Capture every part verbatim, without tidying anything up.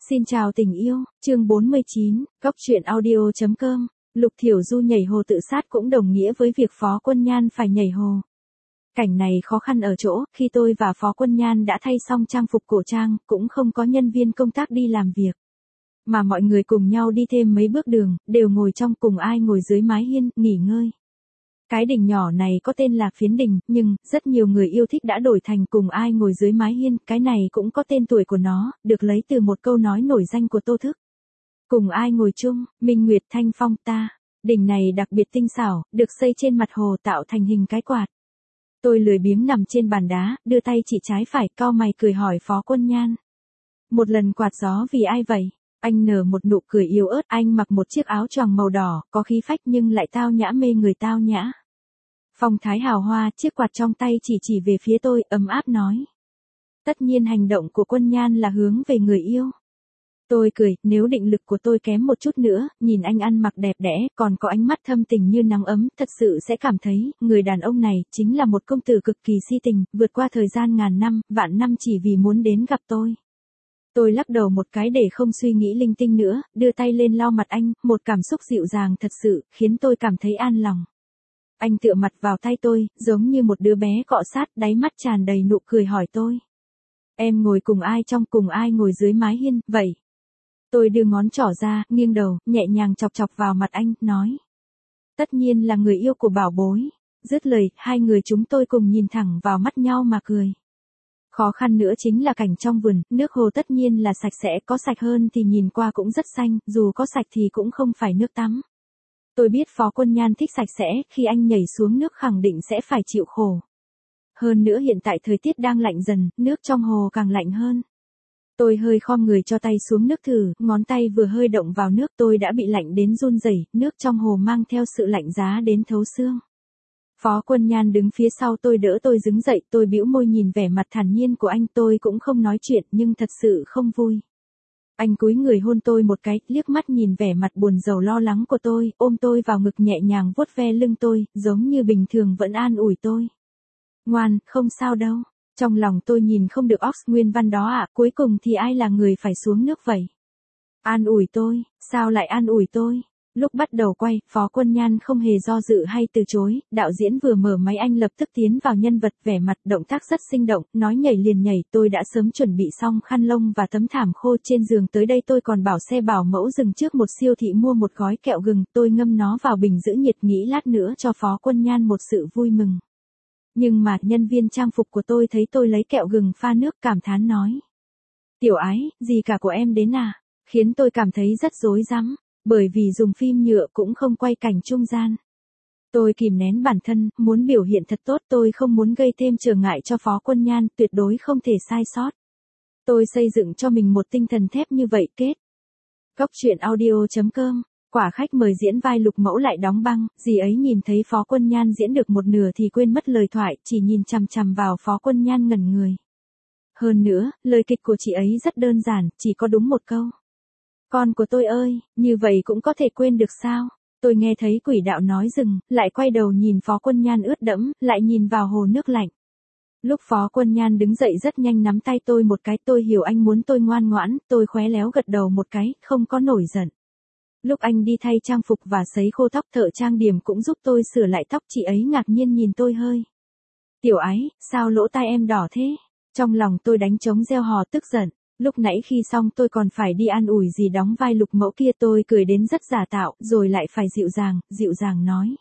Xin chào tình yêu, chương bốn mươi chín, góc truyện audio chấm com. Lục Thiểu Du nhảy hồ tự sát cũng đồng nghĩa với việc Phó Quân Nhan phải nhảy hồ. Cảnh này khó khăn ở chỗ, khi tôi và Phó Quân Nhan đã thay xong trang phục cổ trang, cũng không có nhân viên công tác đi làm việc. Mà mọi người cùng nhau đi thêm mấy bước đường, đều ngồi trong cùng ai ngồi dưới mái hiên, nghỉ ngơi. Cái đình nhỏ này có tên là Phiến Đình, nhưng, rất nhiều người yêu thích đã đổi thành cùng ai ngồi dưới mái hiên, cái này cũng có tên tuổi của nó, được lấy từ một câu nói nổi danh của Tô Thức. Cùng ai ngồi chung, Minh Nguyệt Thanh Phong ta. Đình này đặc biệt tinh xảo, được xây trên mặt hồ tạo thành hình cái quạt. Tôi lười biếng nằm trên bàn đá, đưa tay chỉ trái phải, cau mày cười hỏi Phó Quân Nhan. Một lần quạt gió vì ai vậy? Anh nở một nụ cười yếu ớt, anh mặc một chiếc áo choàng màu đỏ, có khí phách nhưng lại tao nhã mê người tao nhã. Phong thái hào hoa, chiếc quạt trong tay chỉ chỉ về phía tôi, ấm áp nói. Tất nhiên hành động của Quân Nhan là hướng về người yêu. Tôi cười, nếu định lực của tôi kém một chút nữa, nhìn anh ăn mặc đẹp đẽ, còn có ánh mắt thâm tình như nắng ấm, thật sự sẽ cảm thấy, người đàn ông này, chính là một công tử cực kỳ si tình, vượt qua thời gian ngàn năm, vạn năm chỉ vì muốn đến gặp tôi. Tôi lắc đầu một cái để không suy nghĩ linh tinh nữa, đưa tay lên lau mặt anh, một cảm xúc dịu dàng thật sự, khiến tôi cảm thấy an lòng. Anh tựa mặt vào tay tôi, giống như một đứa bé cọ sát, đáy mắt tràn đầy nụ cười hỏi tôi. Em ngồi cùng ai trong, cùng ai ngồi dưới mái hiên, vậy? Tôi đưa ngón trỏ ra, nghiêng đầu, nhẹ nhàng chọc chọc vào mặt anh, nói. Tất nhiên là người yêu của bảo bối. Dứt lời, hai người chúng tôi cùng nhìn thẳng vào mắt nhau mà cười. Khó khăn nữa chính là cảnh trong vườn, nước hồ tất nhiên là sạch sẽ, có sạch hơn thì nhìn qua cũng rất xanh, dù có sạch thì cũng không phải nước tắm. Tôi biết Phó Quân Nhan thích sạch sẽ, khi anh nhảy xuống nước khẳng định sẽ phải chịu khổ. Hơn nữa hiện tại thời tiết đang lạnh dần, nước trong hồ càng lạnh hơn. Tôi hơi khom người cho tay xuống nước thử, ngón tay vừa hơi động vào nước tôi đã bị lạnh đến run rẩy, nước trong hồ mang theo sự lạnh giá đến thấu xương. Phó Quân Nhan đứng phía sau tôi đỡ tôi đứng dậy, tôi bĩu môi nhìn vẻ mặt thản nhiên của anh, tôi cũng không nói chuyện nhưng thật sự không vui. Anh cúi người hôn tôi một cái, liếc mắt nhìn vẻ mặt buồn rầu lo lắng của tôi, ôm tôi vào ngực nhẹ nhàng vuốt ve lưng tôi, giống như bình thường vẫn an ủi tôi. Ngoan, không sao đâu. Trong lòng tôi nhìn không được Ox nguyên văn đó ạ, à, cuối cùng thì ai là người phải xuống nước vậy? An ủi tôi, sao lại an ủi tôi? Lúc bắt đầu quay, Phó Quân Nhan không hề do dự hay từ chối, đạo diễn vừa mở máy anh lập tức tiến vào nhân vật, vẻ mặt động tác rất sinh động, nói nhảy liền nhảy, tôi đã sớm chuẩn bị xong khăn lông và tấm thảm khô trên giường, tới đây tôi còn bảo xe bảo mẫu dừng trước một siêu thị mua một gói kẹo gừng, tôi ngâm nó vào bình giữ nhiệt nghĩ lát nữa cho Phó Quân Nhan một sự vui mừng. Nhưng mà, nhân viên trang phục của tôi thấy tôi lấy kẹo gừng pha nước cảm thán nói. Tiểu ái, gì cả của em đến à? Khiến tôi cảm thấy rất rối rắm, bởi vì dùng phim nhựa cũng không quay cảnh trung gian. Tôi kìm nén bản thân, muốn biểu hiện thật tốt, tôi không muốn gây thêm trở ngại cho Phó Quân Nhan, tuyệt đối không thể sai sót. Tôi xây dựng cho mình một tinh thần thép như vậy kết. Góc truyện audio chấm com. Quả khách mời diễn vai Lục Mẫu lại đóng băng, dì ấy nhìn thấy Phó Quân Nhan diễn được một nửa thì quên mất lời thoại, chỉ nhìn chằm chằm vào Phó Quân Nhan ngẩn người. Hơn nữa, lời kịch của chị ấy rất đơn giản, chỉ có đúng một câu. Con của tôi ơi, như vậy cũng có thể quên được sao? Tôi nghe thấy quỷ đạo nói dừng, lại quay đầu nhìn Phó Quân Nhan ướt đẫm, lại nhìn vào hồ nước lạnh. Lúc Phó Quân Nhan đứng dậy rất nhanh nắm tay tôi một cái, tôi hiểu anh muốn tôi ngoan ngoãn, tôi khéo léo gật đầu một cái, không có nổi giận. Lúc anh đi thay trang phục và sấy khô tóc, thợ trang điểm cũng giúp tôi sửa lại tóc, chị ấy ngạc nhiên nhìn tôi hơi. Tiểu ái, sao lỗ tai em đỏ thế? Trong lòng tôi đánh trống reo hò tức giận. Lúc nãy khi xong tôi còn phải đi an ủi gì đóng vai Lục Mẫu kia, tôi cười đến rất giả tạo, rồi lại phải dịu dàng, dịu dàng nói.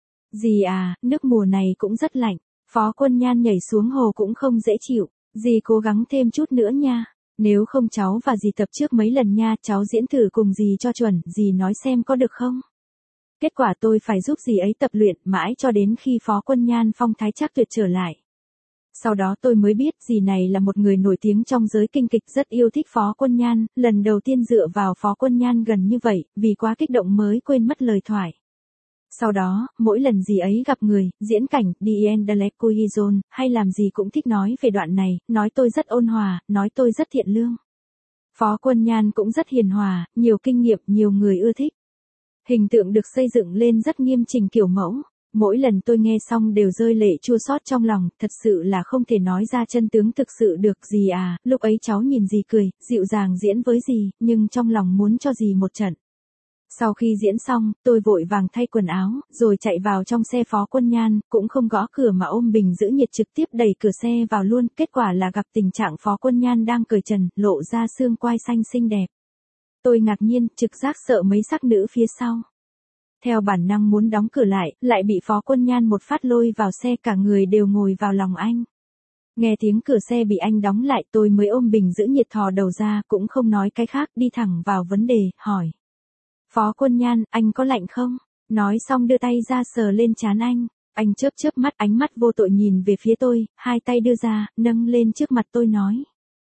Dì à, nước mùa này cũng rất lạnh, Phó Quân Nhan nhảy xuống hồ cũng không dễ chịu, dì cố gắng thêm chút nữa nha. Nếu không cháu và dì tập trước mấy lần nha, cháu diễn thử cùng dì cho chuẩn, dì nói xem có được không? Kết quả tôi phải giúp dì ấy tập luyện, mãi cho đến khi Phó Quân Nhan phong thái chắc tuyệt trở lại. Sau đó tôi mới biết dì này là một người nổi tiếng trong giới kinh kịch, rất yêu thích Phó Quân Nhan, lần đầu tiên dựa vào Phó Quân Nhan gần như vậy, vì quá kích động mới quên mất lời thoại. Sau đó, mỗi lần dì ấy gặp người, diễn cảnh, Dien de la Couillon, hay làm gì cũng thích nói về đoạn này, nói tôi rất ôn hòa, nói tôi rất thiện lương. Phó Quân Nhan cũng rất hiền hòa, nhiều kinh nghiệm, nhiều người ưa thích. Hình tượng được xây dựng lên rất nghiêm chỉnh kiểu mẫu. Mỗi lần tôi nghe xong đều rơi lệ chua xót trong lòng, thật sự là không thể nói ra chân tướng thực sự được. Dì à, lúc ấy cháu nhìn dì cười, dịu dàng diễn với dì, nhưng trong lòng muốn cho dì một trận. Sau khi diễn xong, tôi vội vàng thay quần áo, rồi chạy vào trong xe Phó Quân Nhan, cũng không gõ cửa mà ôm bình giữ nhiệt trực tiếp đẩy cửa xe vào luôn. Kết quả là gặp tình trạng Phó Quân Nhan đang cởi trần, lộ ra xương quai xanh xinh đẹp. Tôi ngạc nhiên, trực giác sợ mấy sắc nữ phía sau. Theo bản năng muốn đóng cửa lại, lại bị Phó Quân Nhan một phát lôi vào xe, cả người đều ngồi vào lòng anh. Nghe tiếng cửa xe bị anh đóng lại, tôi mới ôm bình giữ nhiệt thò đầu ra, cũng không nói cái khác, đi thẳng vào vấn đề, hỏi. Phó Quân Nhan, anh có lạnh không? Nói xong đưa tay ra sờ lên trán anh. Anh chớp chớp mắt, ánh mắt vô tội nhìn về phía tôi, hai tay đưa ra, nâng lên trước mặt tôi nói.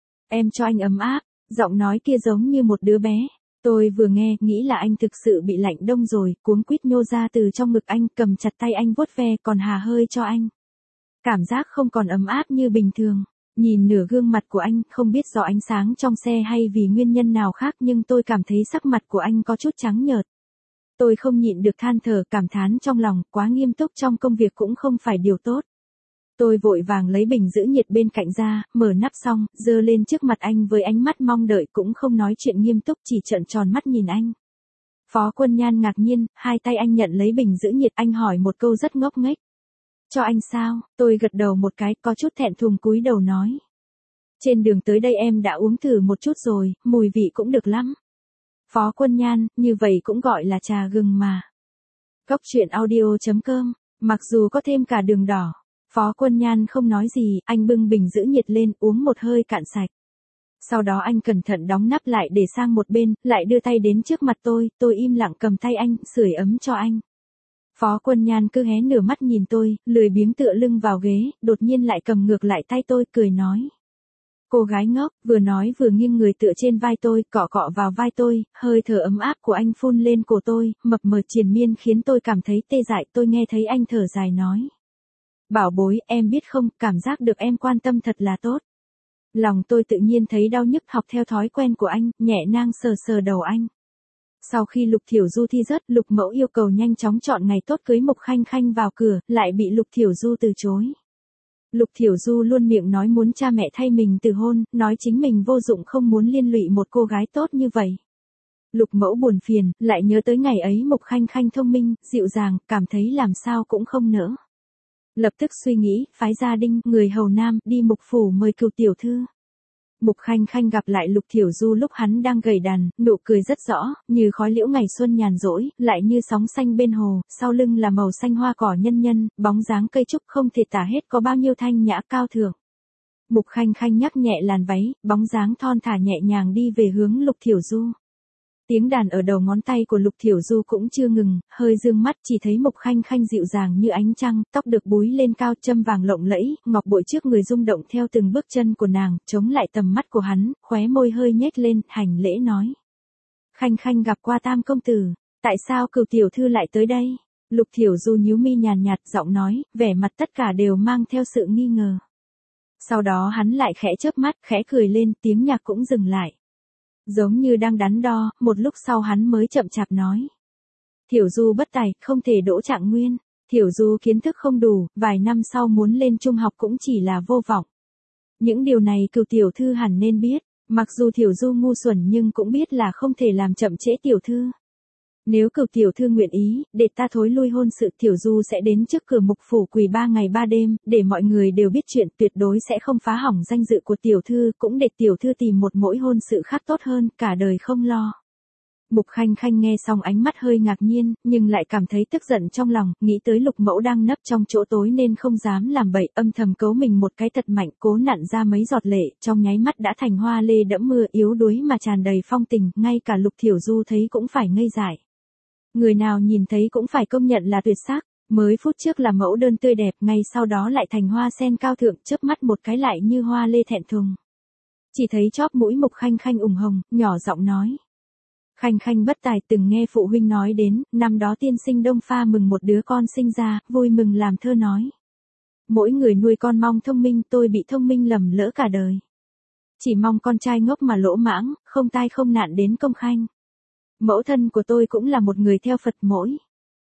Em cho anh ấm áp, giọng nói kia giống như một đứa bé. Tôi vừa nghe, nghĩ là anh thực sự bị lạnh đông rồi, cuống quýt nhô ra từ trong ngực anh, cầm chặt tay anh vuốt ve, còn hà hơi cho anh. Cảm giác không còn ấm áp như bình thường. Nhìn nửa gương mặt của anh, không biết do ánh sáng trong xe hay vì nguyên nhân nào khác, nhưng tôi cảm thấy sắc mặt của anh có chút trắng nhợt. Tôi không nhịn được than thở, cảm thán trong lòng, quá nghiêm túc trong công việc cũng không phải điều tốt. Tôi vội vàng lấy bình giữ nhiệt bên cạnh ra, mở nắp xong, giơ lên trước mặt anh với ánh mắt mong đợi, cũng không nói chuyện nghiêm túc, chỉ trợn tròn mắt nhìn anh. Phó Quân Nhan ngạc nhiên, hai tay anh nhận lấy bình giữ nhiệt, anh hỏi một câu rất ngốc nghếch. Cho anh sao? Tôi gật đầu một cái, có chút thẹn thùng cúi đầu nói. Trên đường tới đây em đã uống thử một chút rồi, mùi vị cũng được lắm. Phó Quân Nhan, như vậy cũng gọi là trà gừng mà. Cốc truyện audio chấm com, mặc dù có thêm cả đường đỏ. Phó Quân Nhan không nói gì, anh bưng bình giữ nhiệt lên, uống một hơi cạn sạch. Sau đó anh cẩn thận đóng nắp lại để sang một bên, lại đưa tay đến trước mặt tôi, tôi im lặng cầm tay anh, sưởi ấm cho anh. Phó Quân Nhan cứ hé nửa mắt nhìn tôi, lười biếng tựa lưng vào ghế, đột nhiên lại cầm ngược lại tay tôi, cười nói. Cô gái ngốc, vừa nói vừa nghiêng người tựa trên vai tôi, cọ cọ vào vai tôi, hơi thở ấm áp của anh phun lên cổ tôi, mập mờ triền miên khiến tôi cảm thấy tê dại. Tôi nghe thấy anh thở dài nói. Bảo bối, em biết không, cảm giác được em quan tâm thật là tốt. Lòng tôi tự nhiên thấy đau nhức, học theo thói quen của anh, nhẹ nang sờ sờ đầu anh. Sau khi Lục Thiểu Du thi rớt, Lục Mẫu yêu cầu nhanh chóng chọn ngày tốt cưới Mục Khanh Khanh vào cửa, lại bị Lục Thiểu Du từ chối. Lục Thiểu Du luôn miệng nói muốn cha mẹ thay mình từ hôn, nói chính mình vô dụng không muốn liên lụy một cô gái tốt như vậy. Lục Mẫu buồn phiền, lại nhớ tới ngày ấy Mục Khanh Khanh thông minh, dịu dàng, cảm thấy làm sao cũng không nỡ. Lập tức suy nghĩ, phái gia đình, người hầu nam, đi Mục phủ mời cửu tiểu thư. Mục Khanh Khanh gặp lại Lục Thiểu Du lúc hắn đang gầy đàn, nụ cười rất rõ, như khói liễu ngày xuân nhàn rỗi, lại như sóng xanh bên hồ, sau lưng là màu xanh hoa cỏ nhân nhân, bóng dáng cây trúc không thể tả hết có bao nhiêu thanh nhã cao thượng. Mục Khanh Khanh nhắc nhẹ làn váy, bóng dáng thon thả nhẹ nhàng đi về hướng Lục Thiểu Du. Tiếng đàn ở đầu ngón tay của Lục Thiểu Du cũng chưa ngừng, hơi dương mắt chỉ thấy Mục Khanh Khanh dịu dàng như ánh trăng, tóc được búi lên cao, châm vàng lộng lẫy, ngọc bội trước người rung động theo từng bước chân của nàng, chống lại tầm mắt của hắn, khóe môi hơi nhếch lên, hành lễ nói. Khanh Khanh gặp qua Tam công tử, tại sao cửu tiểu thư lại tới đây? Lục Thiểu Du nhíu mi nhàn nhạt, giọng nói, vẻ mặt tất cả đều mang theo sự nghi ngờ. Sau đó hắn lại khẽ chớp mắt, khẽ cười lên, tiếng nhạc cũng dừng lại. Giống như đang đắn đo, một lúc sau hắn mới chậm chạp nói. Thiểu Du bất tài, không thể đỗ trạng nguyên. Thiểu Du kiến thức không đủ, vài năm sau muốn lên trung học cũng chỉ là vô vọng. Những điều này cửu tiểu thư hẳn nên biết, mặc dù Thiểu Du ngu xuẩn nhưng cũng biết là không thể làm chậm trễ tiểu thư. Nếu cửu tiểu thư nguyện ý, để ta thối lui hôn sự, Thiểu Du sẽ đến trước cửa Mục phủ quỳ ba ngày ba đêm, để mọi người đều biết chuyện, tuyệt đối sẽ không phá hỏng danh dự của tiểu thư, cũng để tiểu thư tìm một mối hôn sự khác tốt hơn, cả đời không lo. Mục Khanh Khanh nghe xong ánh mắt hơi ngạc nhiên, nhưng lại cảm thấy tức giận trong lòng, nghĩ tới Lục Mẫu đang nấp trong chỗ tối nên không dám làm bậy, âm thầm cấu mình một cái thật mạnh, cố nặn ra mấy giọt lệ, trong nháy mắt đã thành hoa lê đẫm mưa, yếu đuối mà tràn đầy phong tình, ngay cả Lục Thiểu Du thấy cũng phải ngây dại. Người nào nhìn thấy cũng phải công nhận là tuyệt sắc, mới phút trước là mẫu đơn tươi đẹp, ngay sau đó lại thành hoa sen cao thượng, chớp mắt một cái lại như hoa lê thẹn thùng. Chỉ thấy chóp mũi Mục Khanh Khanh ửng hồng, nhỏ giọng nói. Khanh Khanh bất tài, từng nghe phụ huynh nói đến, năm đó tiên sinh Đông Pha mừng một đứa con sinh ra, vui mừng làm thơ nói. Mỗi người nuôi con mong thông minh, tôi bị thông minh lầm lỡ cả đời. Chỉ mong con trai ngốc mà lỗ mãng, không tai không nạn đến công khanh. Mẫu thân của tôi cũng là một người theo Phật mỗi.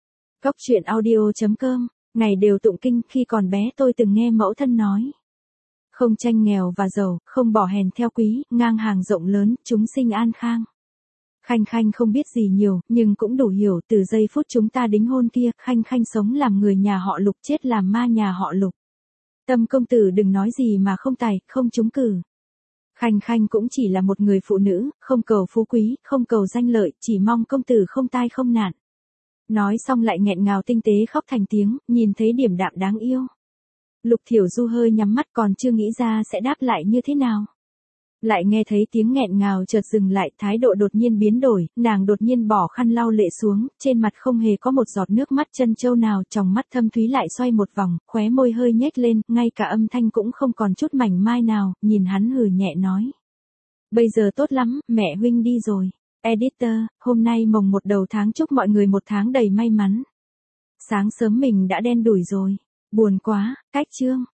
Cóc truyện audio chấm com, ngày đều tụng kinh, khi còn bé tôi từng nghe mẫu thân nói. Không tranh nghèo và giàu, không bỏ hèn theo quý, ngang hàng rộng lớn, chúng sinh an khang. Khanh Khanh không biết gì nhiều, nhưng cũng đủ hiểu, từ giây phút chúng ta đính hôn kia, Khanh Khanh sống làm người nhà họ Lục, chết làm ma nhà họ Lục. Tâm công tử đừng nói gì mà không tài, không trúng cử. Khanh Khanh cũng chỉ là một người phụ nữ, không cầu phú quý, không cầu danh lợi, chỉ mong công tử không tai không nạn. Nói xong lại nghẹn ngào tinh tế khóc thành tiếng, nhìn thấy điểm đạm đáng yêu. Lục Thiểu Du hơi nhắm mắt còn chưa nghĩ ra sẽ đáp lại như thế nào. Lại nghe thấy tiếng nghẹn ngào chợt dừng lại, thái độ đột nhiên biến đổi, nàng đột nhiên bỏ khăn lau lệ xuống, trên mặt không hề có một giọt nước mắt chân châu nào, tròng mắt thâm thúy lại xoay một vòng, khóe môi hơi nhếch lên, ngay cả âm thanh cũng không còn chút mảnh mai nào, nhìn hắn hừ nhẹ nói. Bây giờ tốt lắm, mẹ huynh đi rồi. Editor, hôm nay mồng một đầu tháng chúc mọi người một tháng đầy may mắn. Sáng sớm mình đã đen đủi rồi. Buồn quá, cách chương.